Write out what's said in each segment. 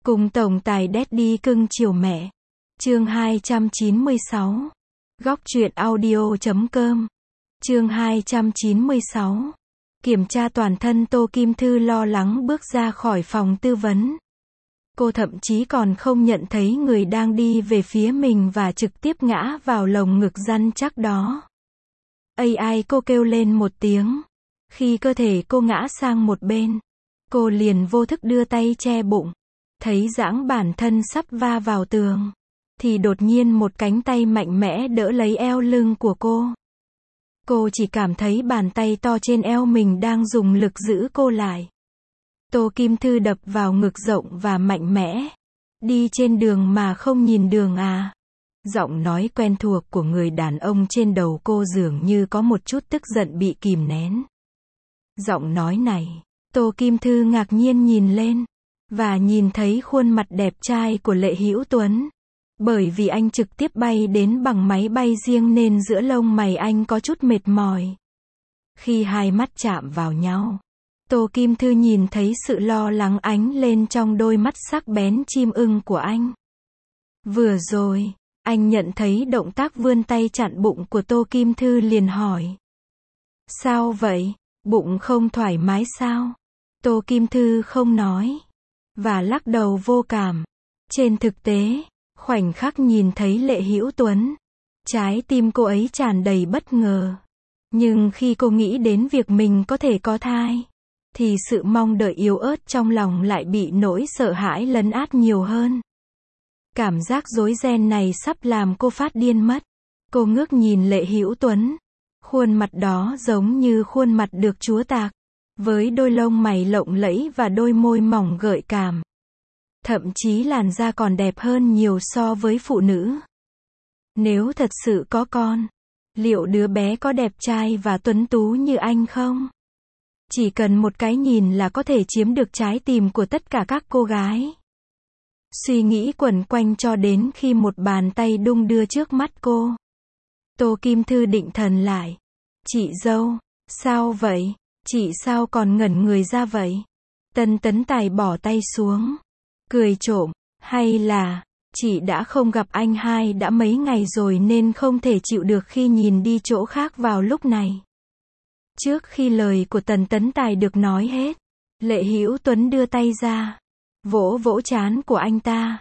Cùng tổng tài Daddy cưng chiều mẹ. Chương 296. Góc truyện audio.com. Chương 296. Kiểm tra toàn thân. Tô Kim Thư lo lắng bước ra khỏi phòng tư vấn. Cô thậm chí còn không nhận thấy người đang đi về phía mình và trực tiếp ngã vào lồng ngực rắn chắc đó. Ai, cô kêu lên một tiếng. Khi cơ thể cô ngã sang một bên, cô liền vô thức đưa tay che bụng. Thấy dãng bản thân sắp va vào tường, thì đột nhiên một cánh tay mạnh mẽ đỡ lấy eo lưng của cô. Cô chỉ cảm thấy bàn tay to trên eo mình đang dùng lực giữ cô lại. Tô Kim Thư đập vào ngực rộng và mạnh mẽ. Đi trên đường mà không nhìn đường à? Giọng nói quen thuộc của người đàn ông trên đầu cô dường như có một chút tức giận bị kìm nén. Giọng nói này, Tô Kim Thư ngạc nhiên nhìn lên, và nhìn thấy khuôn mặt đẹp trai của Lệ Hữu Tuấn. Bởi vì anh trực tiếp bay đến bằng máy bay riêng nên giữa lông mày anh có chút mệt mỏi. Khi hai mắt chạm vào nhau, Tô Kim Thư nhìn thấy sự lo lắng ánh lên trong đôi mắt sắc bén chim ưng của anh. Vừa rồi, anh nhận thấy động tác vươn tay chặn bụng của Tô Kim Thư liền hỏi. Sao vậy? Bụng không thoải mái sao? Tô Kim Thư không nói, và lắc đầu vô cảm. Trên thực tế, khoảnh khắc nhìn thấy Lệ Hữu Tuấn, trái tim cô ấy tràn đầy bất ngờ. Nhưng khi cô nghĩ đến việc mình có thể có thai, thì sự mong đợi yếu ớt trong lòng lại bị nỗi sợ hãi lấn át nhiều hơn. Cảm giác rối ren này sắp làm cô phát điên mất. Cô ngước nhìn Lệ Hữu Tuấn. Khuôn mặt đó giống như khuôn mặt được Chúa tạc, với đôi lông mày lộng lẫy và đôi môi mỏng gợi cảm. Thậm chí làn da còn đẹp hơn nhiều so với phụ nữ. Nếu thật sự có con, liệu đứa bé có đẹp trai và tuấn tú như anh không? Chỉ cần một cái nhìn là có thể chiếm được trái tim của tất cả các cô gái. Suy nghĩ quẩn quanh cho đến khi một bàn tay đung đưa trước mắt cô. Tô Kim Thư định thần lại. Chị dâu, sao vậy? Chị sao còn ngẩn người ra vậy? Tân Tấn Tài bỏ tay xuống, cười trộm. Hay là, chị đã không gặp anh hai đã mấy ngày rồi nên không thể chịu được khi nhìn đi chỗ khác vào lúc này. Trước khi lời của Tần Tấn Tài được nói hết, Lệ Hữu Tuấn đưa tay ra, vỗ vỗ trán của anh ta.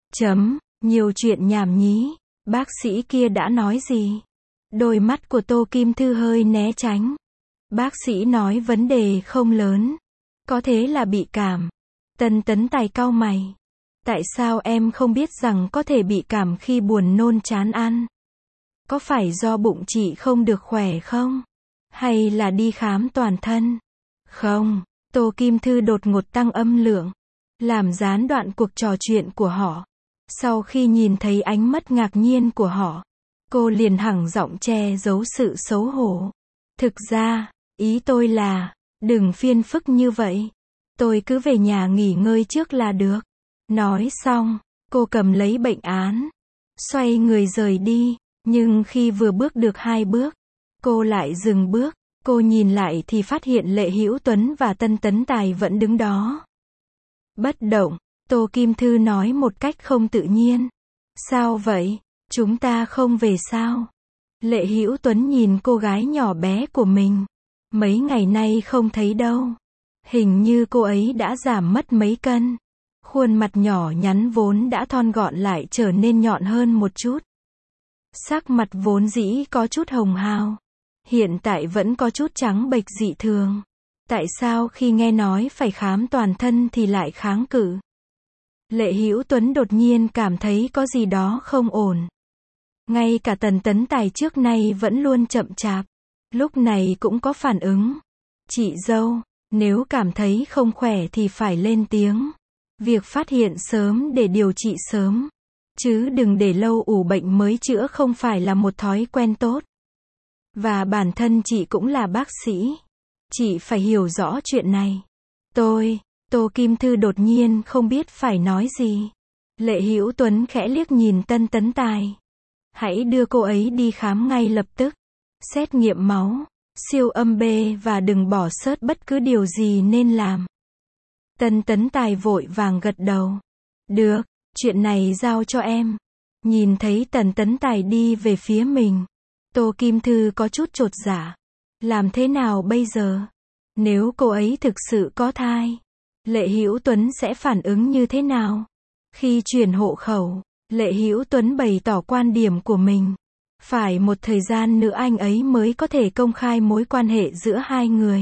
Nhiều chuyện nhảm nhí, bác sĩ kia đã nói gì? Đôi mắt của Tô Kim Thư hơi né tránh. Bác sĩ nói vấn đề không lớn, có thể là bị cảm. Tần Tấn Tài cau mày. Tại sao em không biết rằng có thể bị cảm khi buồn nôn chán ăn? Có phải do bụng chị không được khỏe không? Hay là đi khám toàn thân? Không, Tô Kim Thư đột ngột tăng âm lượng, làm gián đoạn cuộc trò chuyện của họ. Sau khi nhìn thấy ánh mắt ngạc nhiên của họ, cô liền hẳng giọng che giấu sự xấu hổ. Thực ra, ý tôi là, đừng phiền phức như vậy. Tôi cứ về nhà nghỉ ngơi trước là được. Nói xong, cô cầm lấy bệnh án, xoay người rời đi. Nhưng khi vừa bước được 2 bước, cô lại dừng bước. Cô nhìn lại thì phát hiện Lệ Hữu Tuấn và Tân Tấn Tài vẫn đứng đó. Bất động, Tô Kim Thư nói một cách không tự nhiên. Sao vậy? Chúng ta không về sao? Lệ Hữu Tuấn nhìn cô gái nhỏ bé của mình. Mấy ngày nay không thấy đâu. Hình như cô ấy đã giảm mất mấy cân. Khuôn mặt nhỏ nhắn vốn đã thon gọn lại trở nên nhọn hơn một chút. Sắc mặt vốn dĩ có chút hồng hào, hiện tại vẫn có chút trắng bệch dị thường. Tại sao khi nghe nói phải khám toàn thân thì lại kháng cự? Lệ Hữu Tuấn đột nhiên cảm thấy có gì đó không ổn. Ngay cả Tần Tấn Tài trước nay vẫn luôn chậm chạp, lúc này cũng có phản ứng. Chị dâu, nếu cảm thấy không khỏe thì phải lên tiếng. Việc phát hiện sớm để điều trị sớm, chứ đừng để lâu ủ bệnh mới chữa không phải là một thói quen tốt. Và bản thân chị cũng là bác sĩ. Chị phải hiểu rõ chuyện này. Tô Kim Thư đột nhiên không biết phải nói gì. Lệ Hữu Tuấn khẽ liếc nhìn Tân Tấn Tài. Hãy đưa cô ấy đi khám ngay lập tức. Xét nghiệm máu, siêu âm B và đừng bỏ sót bất cứ điều gì nên làm. Tân Tấn Tài vội vàng gật đầu. Được, chuyện này giao cho em. Nhìn thấy Tần Tấn Tài đi về phía mình, Tô Kim Thư có chút chột dạ. Làm thế nào bây giờ? Nếu cô ấy thực sự có thai, Lệ Hữu Tuấn sẽ phản ứng như thế nào? Khi chuyển hộ khẩu, Lệ Hữu Tuấn bày tỏ quan điểm của mình. Phải một thời gian nữa anh ấy mới có thể công khai mối quan hệ giữa hai người.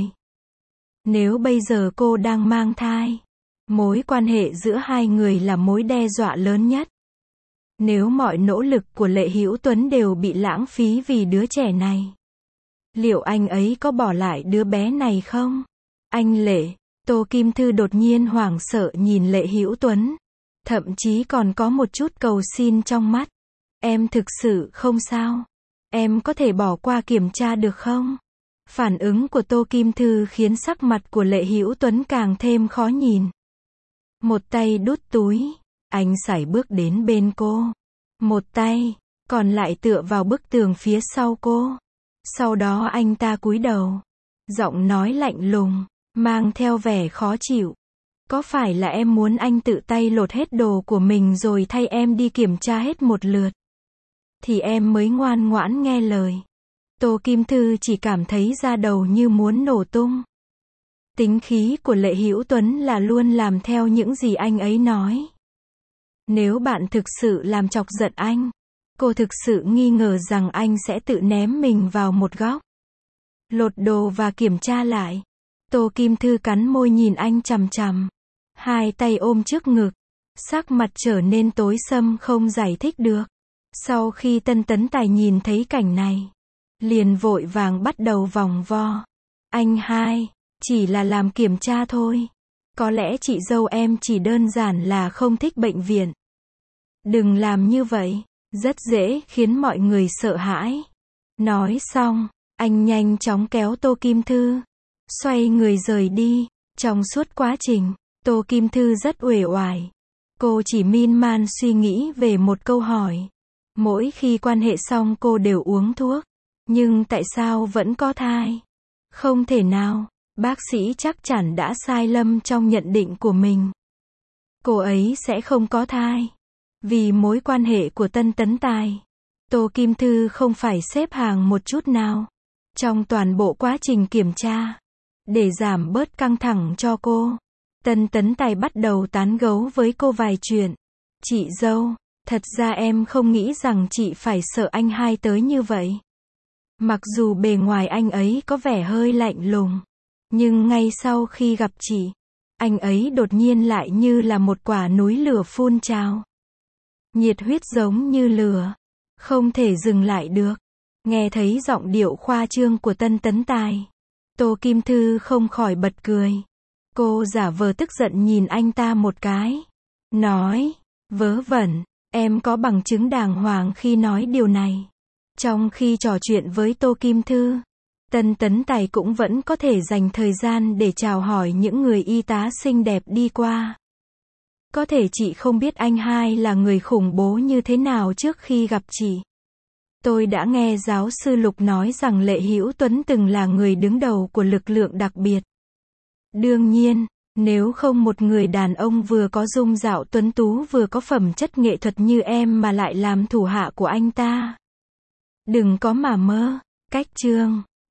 Nếu bây giờ cô đang mang thai, mối quan hệ giữa hai người là mối đe dọa lớn nhất. Nếu mọi nỗ lực của Lệ Hữu Tuấn đều bị lãng phí vì đứa trẻ này, liệu anh ấy có bỏ lại đứa bé này không? Anh Lệ, Tô Kim Thư đột nhiên hoảng sợ nhìn Lệ Hữu Tuấn, thậm chí còn có một chút cầu xin trong mắt. Em thực sự không sao. Em có thể bỏ qua kiểm tra được không? Phản ứng của Tô Kim Thư khiến sắc mặt của Lệ Hữu Tuấn càng thêm khó nhìn. Một tay đút túi, anh sải bước đến bên cô. Một tay còn lại tựa vào bức tường phía sau cô. Sau đó anh ta cúi đầu, giọng nói lạnh lùng, mang theo vẻ khó chịu. Có phải là em muốn anh tự tay lột hết đồ của mình rồi thay em đi kiểm tra hết một lượt, thì em mới ngoan ngoãn nghe lời? Tô Kim Thư chỉ cảm thấy da đầu như muốn nổ tung. Tính khí của Lệ Hữu Tuấn là luôn làm theo những gì anh ấy nói. Nếu bạn thực sự làm chọc giận anh, cô thực sự nghi ngờ rằng anh sẽ tự ném mình vào một góc. Lột đồ và kiểm tra lại. Tô Kim Thư cắn môi nhìn anh chằm chằm. Hai tay ôm trước ngực. Sắc mặt trở nên tối sầm không giải thích được. Sau khi Tân Tấn Tài nhìn thấy cảnh này, liền vội vàng bắt đầu vòng vo. Anh hai, chỉ là làm kiểm tra thôi. Có lẽ chị dâu em chỉ đơn giản là không thích bệnh viện. Đừng làm như vậy, rất dễ khiến mọi người sợ hãi. Nói xong, anh nhanh chóng kéo Tô Kim Thư, xoay người rời đi. Trong suốt quá trình, Tô Kim Thư rất uể oải. Cô chỉ miên man suy nghĩ về một câu hỏi. Mỗi khi quan hệ xong cô đều uống thuốc. Nhưng tại sao vẫn có thai? Không thể nào, bác sĩ chắc chắn đã sai lầm trong nhận định của mình. Cô ấy sẽ không có thai. Vì mối quan hệ của Tân Tấn Tài, Tô Kim Thư không phải xếp hàng một chút nào. Trong toàn bộ quá trình kiểm tra, để giảm bớt căng thẳng cho cô, Tân Tấn Tài bắt đầu tán gẫu với cô vài chuyện. Chị dâu, thật ra em không nghĩ rằng chị phải sợ anh hai tới như vậy. Mặc dù bề ngoài anh ấy có vẻ hơi lạnh lùng, nhưng ngay sau khi gặp chị, anh ấy đột nhiên lại như là một quả núi lửa phun trào. Nhiệt huyết giống như lửa, không thể dừng lại được. Nghe thấy giọng điệu khoa trương của Tân Tấn Tài, Tô Kim Thư không khỏi bật cười. Cô giả vờ tức giận nhìn anh ta một cái, nói, vớ vẩn, em có bằng chứng đàng hoàng khi nói điều này. Trong khi trò chuyện với Tô Kim Thư, Tân Tấn Tài cũng vẫn có thể dành thời gian để chào hỏi những người y tá xinh đẹp đi qua. Có thể chị không biết anh hai là người khủng bố như thế nào trước khi gặp chị. Tôi đã nghe giáo sư Lục nói rằng Lệ Hữu Tuấn từng là người đứng đầu của lực lượng đặc biệt. Đương nhiên, nếu không một người đàn ông vừa có dung mạo tuấn tú vừa có phẩm chất nghệ thuật như em mà lại làm thủ hạ của anh ta. Đừng có mà mơ. Cách chương